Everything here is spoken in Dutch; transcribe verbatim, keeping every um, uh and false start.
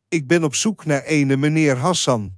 Ik ben op zoek naar ene meneer Hassan.